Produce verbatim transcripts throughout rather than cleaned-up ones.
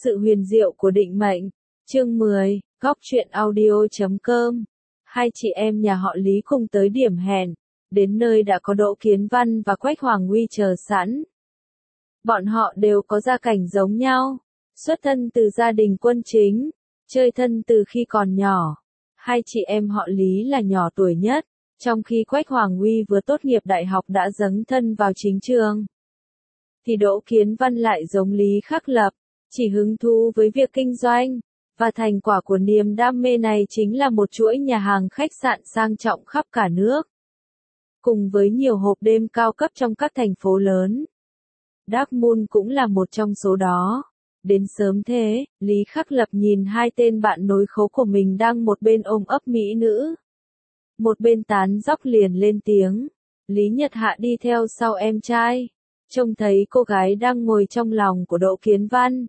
Sự huyền diệu của định mệnh. Chương mười, góc truyện audio chấm com. Hai chị em nhà họ Lý cùng tới điểm hẹn. Đến nơi đã có Đỗ Kiến Văn và Quách Hoàng Uy chờ sẵn. Bọn họ đều có gia cảnh giống nhau. Xuất thân từ gia đình quân chính. Chơi thân từ khi còn nhỏ. Hai chị em họ Lý là nhỏ tuổi nhất. Trong khi Quách Hoàng Uy vừa tốt nghiệp đại học đã dấn thân vào chính trường. Thì Đỗ Kiến Văn lại giống Lý Khắc Lập. Chỉ hứng thú với việc kinh doanh, và thành quả của niềm đam mê này chính là một chuỗi nhà hàng khách sạn sang trọng khắp cả nước. Cùng với nhiều hộp đêm cao cấp trong các thành phố lớn. Dark Moon cũng là một trong số đó. Đến sớm thế, Lý Khắc Lập nhìn hai tên bạn nối khố của mình đang một bên ôm ấp mỹ nữ. Một bên tán dóc liền lên tiếng. Lý Nhật Hạ đi theo sau em trai. Trông thấy cô gái đang ngồi trong lòng của Đỗ Kiến Văn.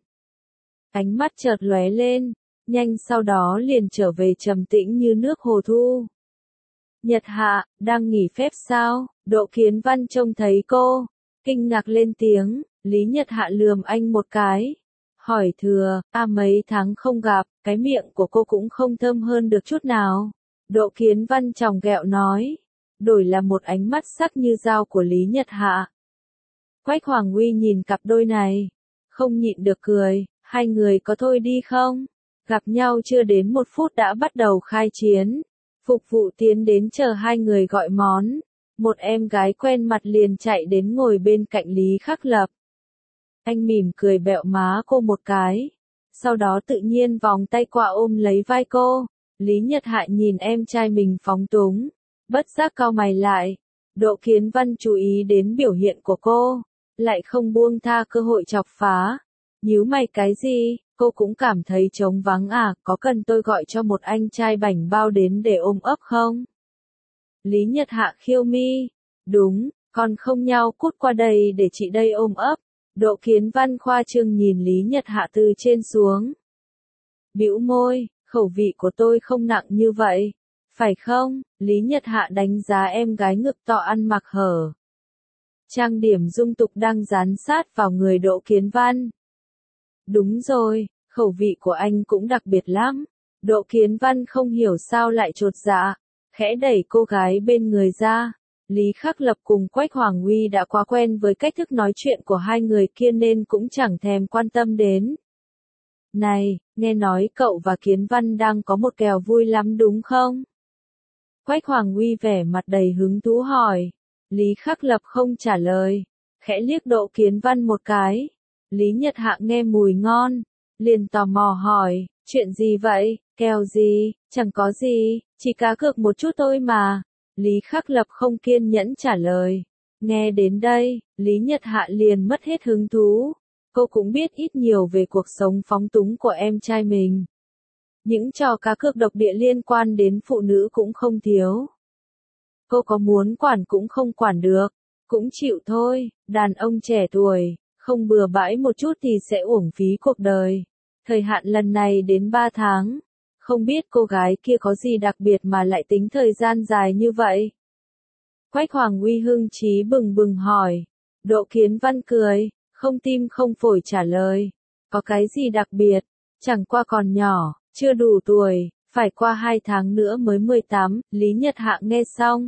Ánh mắt chợt lóe lên, nhanh sau đó liền trở về trầm tĩnh như nước hồ thu. Nhật Hạ, đang nghỉ phép sao? Đỗ Kiến Văn trông thấy cô, kinh ngạc lên tiếng. Lý Nhật Hạ lườm anh một cái. Hỏi thừa, à mấy tháng không gặp, cái miệng của cô cũng không thơm hơn được chút nào. Đỗ Kiến Văn chòng ghẹo nói. Đổi là một ánh mắt sắc như dao của Lý Nhật Hạ. Quách Hoàng Uy nhìn cặp đôi này, không nhịn được cười. Hai người có thôi đi không? Gặp nhau chưa đến một phút đã bắt đầu khai chiến. Phục vụ tiến đến chờ hai người gọi món. Một em gái quen mặt liền chạy đến ngồi bên cạnh Lý Khắc Lập. Anh mỉm cười bẹo má cô một cái. Sau đó tự nhiên vòng tay qua ôm lấy vai cô. Lý Nhật Hạ nhìn em trai mình phóng túng. Bất giác cau mày lại. Đỗ Kiến Văn chú ý đến biểu hiện của cô. Lại không buông tha cơ hội chọc phá. Nhíu mày cái gì, cô cũng cảm thấy trống vắng à, có cần tôi gọi cho một anh trai bảnh bao đến để ôm ấp không? Lý Nhật Hạ khiêu mi. Đúng, còn không nhau cút qua đây để chị đây ôm ấp. Đỗ Kiến Văn khoa trương nhìn Lý Nhật Hạ từ trên xuống. Bĩu môi, khẩu vị của tôi không nặng như vậy. Phải không? Lý Nhật Hạ đánh giá em gái ngực to ăn mặc hở. Trang điểm dung tục đang dán sát vào người Đỗ Kiến Văn. Đúng rồi, khẩu vị của anh cũng đặc biệt lắm. Đỗ Kiến Văn không hiểu sao lại chột dạ, khẽ đẩy cô gái bên người ra. Lý Khắc Lập cùng Quách Hoàng Uy đã quá quen với cách thức nói chuyện của hai người kia nên cũng chẳng thèm quan tâm đến. Này, nghe nói cậu và Kiến Văn đang có một kèo vui lắm đúng không? Quách Hoàng Uy vẻ mặt đầy hứng thú hỏi. Lý Khắc Lập không trả lời, khẽ liếc Đỗ Kiến Văn một cái. Lý Nhật Hạ nghe mùi ngon, liền tò mò hỏi, chuyện gì vậy, kèo gì, chẳng có gì, chỉ cá cược một chút thôi mà. Lý Khắc Lập không kiên nhẫn trả lời. Nghe đến đây, Lý Nhật Hạ liền mất hết hứng thú. Cô cũng biết ít nhiều về cuộc sống phóng túng của em trai mình. Những trò cá cược độc địa liên quan đến phụ nữ cũng không thiếu. Cô có muốn quản cũng không quản được, cũng chịu thôi, đàn ông trẻ tuổi. Không bừa bãi một chút thì sẽ uổng phí cuộc đời. Thời hạn lần này đến ba tháng. Không biết cô gái kia có gì đặc biệt mà lại tính thời gian dài như vậy? Quách Hoàng Uy hưng chí bừng bừng hỏi. Đỗ Kiến Văn cười, không tim không phổi trả lời. Có cái gì đặc biệt? Chẳng qua còn nhỏ, chưa đủ tuổi, phải qua hai tháng nữa mới mười tám. Lý Nhật Hạ nghe xong.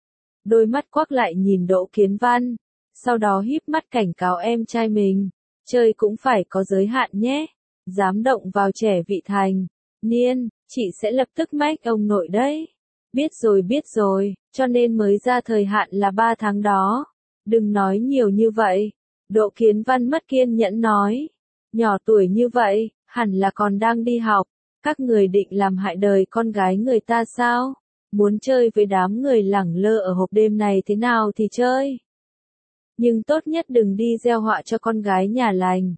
Đôi mắt quắc lại nhìn Đỗ Kiến Văn. Sau đó híp mắt cảnh cáo em trai mình, chơi cũng phải có giới hạn nhé, dám động vào trẻ vị thành niên, chị sẽ lập tức mách ông nội đấy. Biết rồi biết rồi, cho nên mới ra thời hạn là ba tháng đó. Đừng nói nhiều như vậy. Đỗ Kiến Văn mất kiên nhẫn nói. Nhỏ tuổi như vậy, hẳn là còn đang đi học. Các người định làm hại đời con gái người ta sao? Muốn chơi với đám người lẳng lơ ở hộp đêm này thế nào thì chơi. Nhưng tốt nhất đừng đi gieo họa cho con gái nhà lành.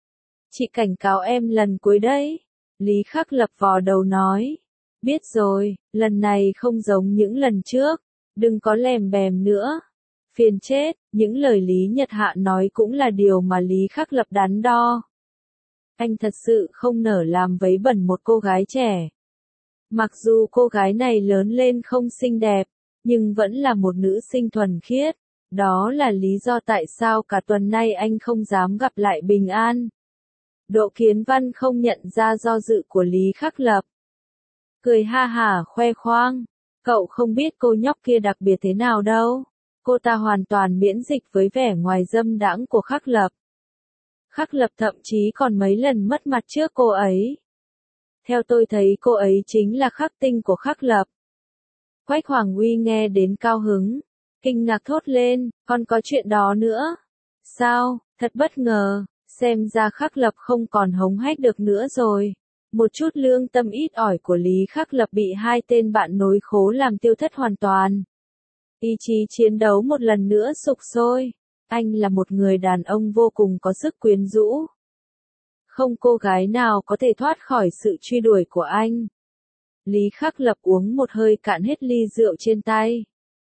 Chị cảnh cáo em lần cuối đấy. Lý Khắc Lập vò đầu nói. Biết rồi, lần này không giống những lần trước. Đừng có lèm bèm nữa. Phiền chết, những lời Lý Nhật Hạ nói cũng là điều mà Lý Khắc Lập đắn đo. Anh thật sự không nỡ làm vấy bẩn một cô gái trẻ. Mặc dù cô gái này lớn lên không xinh đẹp, nhưng vẫn là một nữ sinh thuần khiết. Đó là lý do tại sao cả tuần nay anh không dám gặp lại Bình An. Đỗ Kiến Văn không nhận ra do dự của Lý Khắc Lập. Cười ha hả khoe khoang. Cậu không biết cô nhóc kia đặc biệt thế nào đâu. Cô ta hoàn toàn miễn dịch với vẻ ngoài dâm đãng của Khắc Lập. Khắc Lập thậm chí còn mấy lần mất mặt trước cô ấy. Theo tôi thấy cô ấy chính là khắc tinh của Khắc Lập. Quách Hoàng Uy nghe đến cao hứng, kinh ngạc thốt lên, còn có chuyện đó nữa. Sao, thật bất ngờ, xem ra Khắc Lập không còn hống hách được nữa rồi. Một chút lương tâm ít ỏi của Lý Khắc Lập bị hai tên bạn nối khố làm tiêu thất hoàn toàn. Ý chí chiến đấu một lần nữa sục sôi. Anh là một người đàn ông vô cùng có sức quyến rũ. Không cô gái nào có thể thoát khỏi sự truy đuổi của anh. Lý Khắc Lập uống một hơi cạn hết ly rượu trên tay.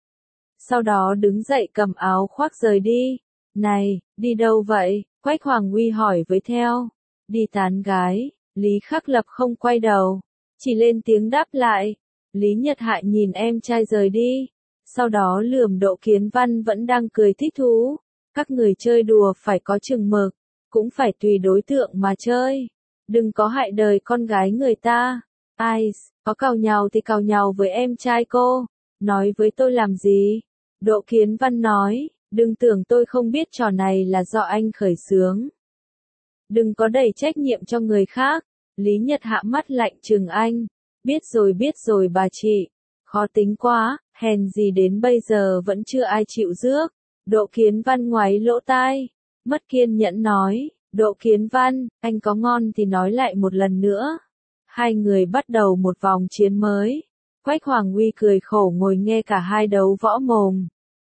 Sau đó đứng dậy cầm áo khoác rời đi. Này, đi đâu vậy? Quách Hoàng Uy hỏi với theo. Đi tán gái. Lý Khắc Lập không quay đầu, chỉ lên tiếng đáp lại. Lý Nhật Hại nhìn em trai rời đi. Sau đó lườm Đỗ Kiến Văn vẫn đang cười thích thú. Các người chơi đùa phải có chừng mực, cũng phải tùy đối tượng mà chơi. Đừng có hại đời con gái người ta. Ai, có càu nhàu thì càu nhàu với em trai cô. Nói với tôi làm gì? Đỗ Kiến Văn nói, đừng tưởng tôi không biết trò này là do anh khởi xướng. Đừng có đẩy trách nhiệm cho người khác. Lý Nhật Hạ mắt lạnh trừng anh. Biết rồi biết rồi bà chị. Khó tính quá, hèn gì đến bây giờ vẫn chưa ai chịu rước. Đỗ Kiến Văn ngoáy lỗ tai. Mất kiên nhẫn nói, Đỗ Kiến Văn, anh có ngon thì nói lại một lần nữa. Hai người bắt đầu một vòng chiến mới. Quách Hoàng Uy cười khổ ngồi nghe cả hai đấu võ mồm.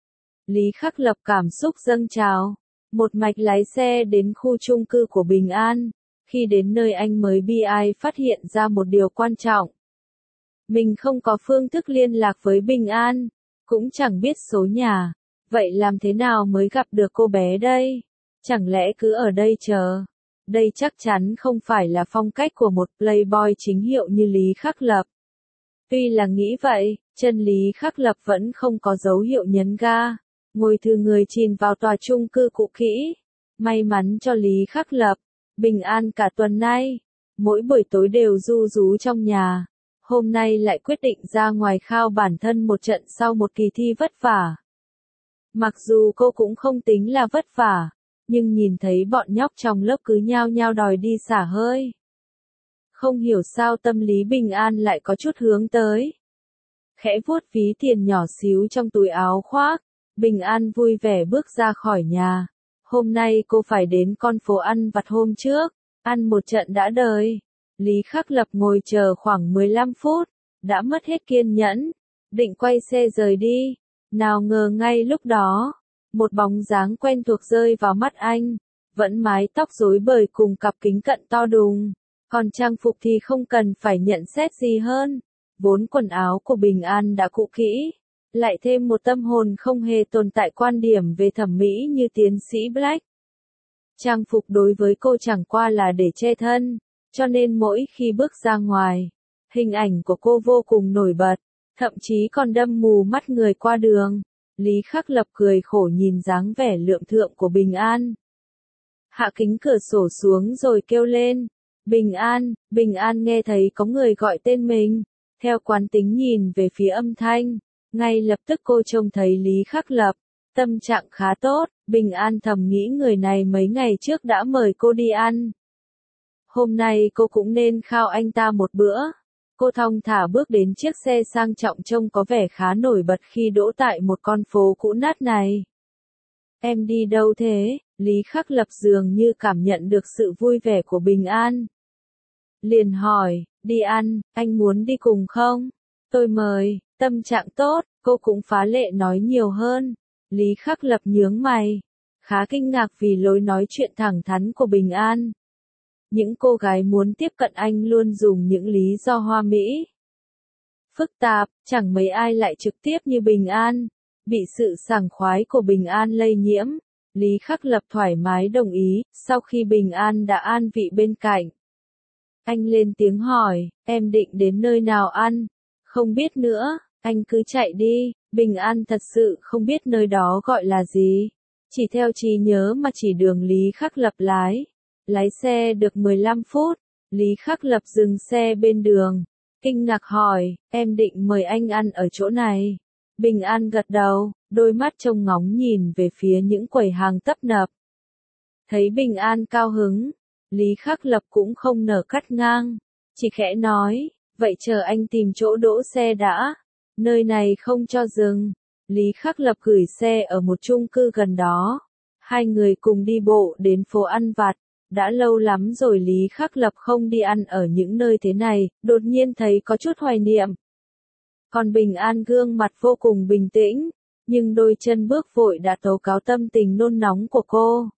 Lý Khắc Lập cảm xúc dâng trào. Một mạch lái xe đến khu chung cư của Bình An. Khi đến nơi anh mới bi ai phát hiện ra một điều quan trọng. Mình không có phương thức liên lạc với Bình An, cũng chẳng biết số nhà. Vậy làm thế nào mới gặp được cô bé đây? Chẳng lẽ cứ ở đây chờ? Đây chắc chắn không phải là phong cách của một playboy chính hiệu như Lý Khắc Lập. Tuy là nghĩ vậy, chân Lý Khắc Lập vẫn không có dấu hiệu nhấn ga. Ngồi thư người chìm vào tòa chung cư cũ kỹ. May mắn cho Lý Khắc Lập. Bình An cả tuần nay. Mỗi buổi tối đều ru rú trong nhà. Hôm nay lại quyết định ra ngoài khao bản thân một trận sau một kỳ thi vất vả. Mặc dù cô cũng không tính là vất vả, nhưng nhìn thấy bọn nhóc trong lớp cứ nhao nhao đòi đi xả hơi. Không hiểu sao tâm lý Bình An lại có chút hướng tới. Khẽ vuốt ví tiền nhỏ xíu trong túi áo khoác, Bình An vui vẻ bước ra khỏi nhà. Hôm nay cô phải đến con phố ăn vặt hôm trước, ăn một trận đã đời. Lý Khắc Lập ngồi chờ khoảng mười lăm phút, đã mất hết kiên nhẫn, định quay xe rời đi. Nào ngờ ngay lúc đó, một bóng dáng quen thuộc rơi vào mắt anh, vẫn mái tóc rối bời cùng cặp kính cận to đùng. Còn trang phục thì không cần phải nhận xét gì hơn, vốn quần áo của Bình An đã cũ kỹ, lại thêm một tâm hồn không hề tồn tại quan điểm về thẩm mỹ như tiến sĩ Black. Trang phục đối với cô chẳng qua là để che thân, cho nên mỗi khi bước ra ngoài, hình ảnh của cô vô cùng nổi bật, thậm chí còn đâm mù mắt người qua đường. Lý Khắc Lập cười khổ nhìn dáng vẻ lượng thượng của Bình An. Hạ kính cửa sổ xuống rồi kêu lên. Bình An, Bình An nghe thấy có người gọi tên mình. Theo quán tính nhìn về phía âm thanh. Ngay lập tức cô trông thấy Lý Khắc Lập. Tâm trạng khá tốt, Bình An thầm nghĩ người này mấy ngày trước đã mời cô đi ăn. Hôm nay cô cũng nên khao anh ta một bữa. Cô thong thả bước đến chiếc xe sang trọng trông có vẻ khá nổi bật khi đỗ tại một con phố cũ nát này. Em đi đâu thế? Lý Khắc Lập dường như cảm nhận được sự vui vẻ của Bình An. Liền hỏi, đi ăn, anh muốn đi cùng không? Tôi mời, tâm trạng tốt, cô cũng phá lệ nói nhiều hơn. Lý Khắc Lập nhướng mày, khá kinh ngạc vì lối nói chuyện thẳng thắn của Bình An. Những cô gái muốn tiếp cận anh luôn dùng những lý do hoa mỹ. Phức tạp, chẳng mấy ai lại trực tiếp như Bình An. Bị sự sảng khoái của Bình An lây nhiễm, Lý Khắc Lập thoải mái đồng ý, sau khi Bình An đã an vị bên cạnh. Anh lên tiếng hỏi, em định đến nơi nào ăn? Không biết nữa, anh cứ chạy đi. Bình An thật sự không biết nơi đó gọi là gì. Chỉ theo trí nhớ mà chỉ đường Lý Khắc Lập lái. Lái xe được mười lăm phút, Lý Khắc Lập dừng xe bên đường, kinh ngạc hỏi, em định mời anh ăn ở chỗ này. Bình An gật đầu, đôi mắt trông ngóng nhìn về phía những quầy hàng tấp nập. Thấy Bình An cao hứng, Lý Khắc Lập cũng không nở cắt ngang, chỉ khẽ nói, vậy chờ anh tìm chỗ đỗ xe đã, nơi này không cho dừng. Lý Khắc Lập gửi xe ở một chung cư gần đó, hai người cùng đi bộ đến phố ăn vặt. Đã lâu lắm rồi Lý Khắc Lập không đi ăn ở những nơi thế này, đột nhiên thấy có chút hoài niệm. Còn Bình An gương mặt vô cùng bình tĩnh, nhưng đôi chân bước vội đã tố cáo tâm tình nôn nóng của cô.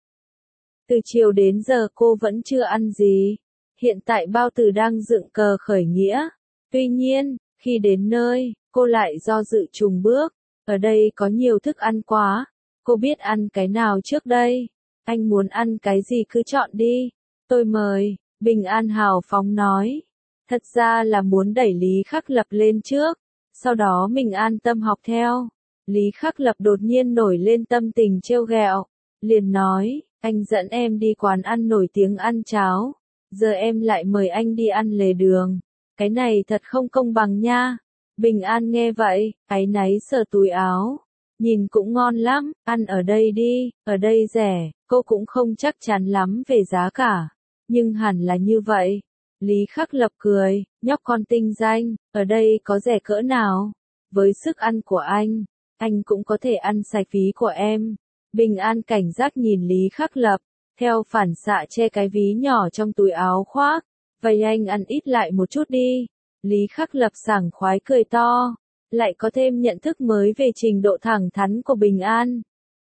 Từ chiều đến giờ cô vẫn chưa ăn gì. Hiện tại bao tử đang dựng cờ khởi nghĩa. Tuy nhiên, khi đến nơi, cô lại do dự chùng bước. Ở đây có nhiều thức ăn quá. Cô biết ăn cái nào trước đây? Anh muốn ăn cái gì cứ chọn đi. Tôi mời, Bình An hào phóng nói. Thật ra là muốn đẩy Lý Khắc Lập lên trước. Sau đó mình an tâm học theo. Lý Khắc Lập đột nhiên nổi lên tâm tình trêu ghẹo. Liền nói, anh dẫn em đi quán ăn nổi tiếng ăn cháo. Giờ em lại mời anh đi ăn lề đường. Cái này thật không công bằng nha. Bình An nghe vậy, áy náy sờ túi áo. Nhìn cũng ngon lắm, ăn ở đây đi, ở đây rẻ, cô cũng không chắc chắn lắm về giá cả. Nhưng hẳn là như vậy. Lý Khắc Lập cười, nhóc con tinh danh, ở đây có rẻ cỡ nào? Với sức ăn của anh, anh cũng có thể ăn sạch phí của em. Bình An cảnh giác nhìn Lý Khắc Lập, theo phản xạ che cái ví nhỏ trong túi áo khoác. Vậy anh ăn ít lại một chút đi. Lý Khắc Lập sảng khoái cười to, lại có thêm nhận thức mới về trình độ thẳng thắn của Bình An.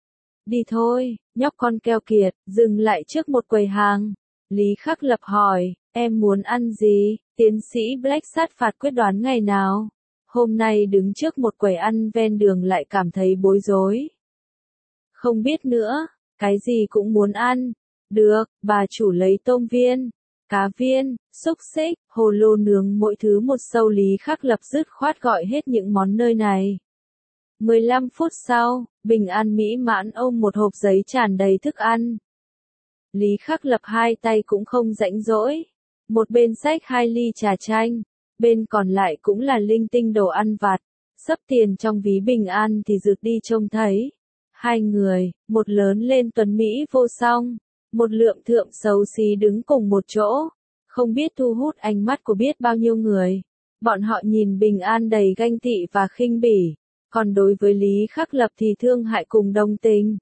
Đi thôi, nhóc con keo kiệt, dừng lại trước một quầy hàng. Lý Khắc Lập hỏi, em muốn ăn gì? Tiến sĩ Black sát phạt quyết đoán ngày nào? Hôm nay đứng trước một quầy ăn ven đường lại cảm thấy bối rối. Không biết nữa, cái gì cũng muốn ăn. Được, bà chủ lấy tôm viên, cá viên, xúc xích, hồ lô nướng mỗi thứ một sâu. Lý Khắc Lập dứt khoát gọi hết những món nơi này. mười lăm phút sau, Bình An mỹ mãn ôm một hộp giấy tràn đầy thức ăn. Lý Khắc Lập hai tay cũng không rãnh rỗi. Một bên xách hai ly trà chanh, bên còn lại cũng là linh tinh đồ ăn vặt. Sấp tiền trong ví Bình An thì rực đi trông thấy. Hai người, một lớn lên tuấn Mỹ vô song, một lượng thượng xấu xí đứng cùng một chỗ. Không biết thu hút ánh mắt của biết bao nhiêu người. Bọn họ nhìn Bình An đầy ganh tị và khinh bỉ. Còn đối với Lý Khắc Lập thì thương hại cùng đồng tình.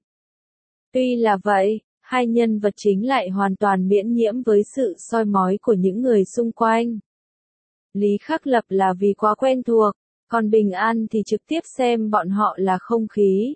Tuy là vậy, hai nhân vật chính lại hoàn toàn miễn nhiễm với sự soi mói của những người xung quanh. Lý Khắc Lập là vì quá quen thuộc, còn Bình An thì trực tiếp xem bọn họ là không khí.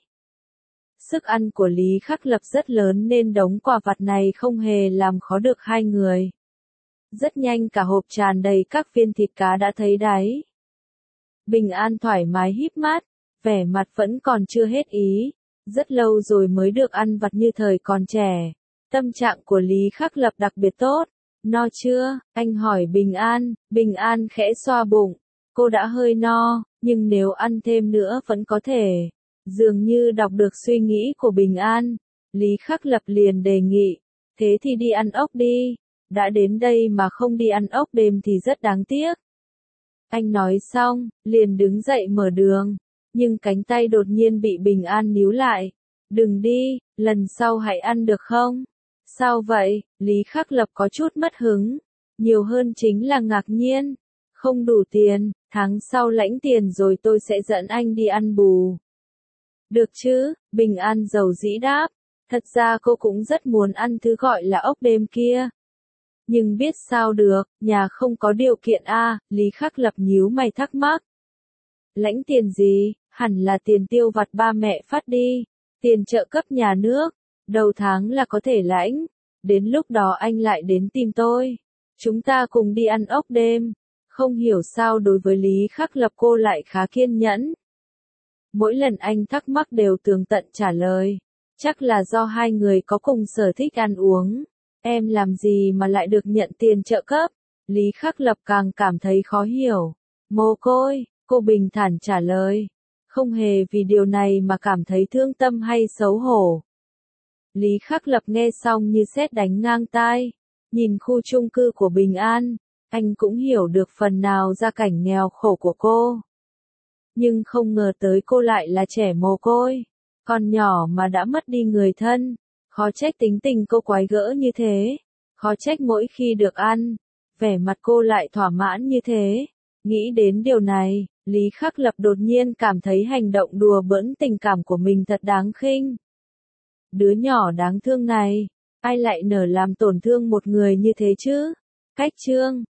Sức ăn của Lý Khắc Lập rất lớn nên đống quà vặt này không hề làm khó được hai người. Rất nhanh cả hộp tràn đầy các viên thịt cá đã thấy đáy. Bình An thoải mái híp mắt, vẻ mặt vẫn còn chưa hết ý. Rất lâu rồi mới được ăn vặt như thời còn trẻ. Tâm trạng của Lý Khắc Lập đặc biệt tốt. No chưa? Anh hỏi Bình An. Bình An khẽ xoa bụng. Cô đã hơi no, nhưng nếu ăn thêm nữa vẫn có thể. Dường như đọc được suy nghĩ của Bình An. Lý Khắc Lập liền đề nghị. Thế thì đi ăn ốc đi. Đã đến đây mà không đi ăn ốc đêm thì rất đáng tiếc. Anh nói xong, liền đứng dậy mở đường. Nhưng cánh tay đột nhiên bị Bình An níu lại. Đừng đi, lần sau hãy ăn được không? Sao vậy? Lý Khắc Lập có chút mất hứng. Nhiều hơn chính là ngạc nhiên. Không đủ tiền, tháng sau lãnh tiền rồi tôi sẽ dẫn anh đi ăn bù. Được chứ? Bình An dầu dĩ đáp. Thật ra cô cũng rất muốn ăn thứ gọi là ốc đêm kia. Nhưng biết sao được, nhà không có điều kiện a. À, Lý Khắc Lập nhíu mày thắc mắc. Lãnh tiền gì? Hẳn là tiền tiêu vặt ba mẹ phát đi. Tiền trợ cấp nhà nước. Đầu tháng là có thể lãnh. Đến lúc đó anh lại đến tìm tôi. Chúng ta cùng đi ăn ốc đêm. Không hiểu sao đối với Lý Khắc Lập cô lại khá kiên nhẫn. Mỗi lần anh thắc mắc đều tường tận trả lời. Chắc là do hai người có cùng sở thích ăn uống. Em làm gì mà lại được nhận tiền trợ cấp? Lý Khắc Lập càng cảm thấy khó hiểu. Mồ côi, cô bình thản trả lời. Không hề vì điều này mà cảm thấy thương tâm hay xấu hổ. Lý Khắc Lập nghe xong như sét đánh ngang tai. Nhìn khu chung cư của Bình An, anh cũng hiểu được phần nào gia cảnh nghèo khổ của cô. Nhưng không ngờ tới cô lại là trẻ mồ côi. Con nhỏ mà đã mất đi người thân. Khó trách tính tình cô quái gỡ như thế. Khó trách mỗi khi được ăn, vẻ mặt cô lại thỏa mãn như thế. Nghĩ đến điều này, Lý Khắc Lập đột nhiên cảm thấy hành động đùa bỡn tình cảm của mình thật đáng khinh. Đứa nhỏ đáng thương này, ai lại nỡ làm tổn thương một người như thế chứ? Cách chương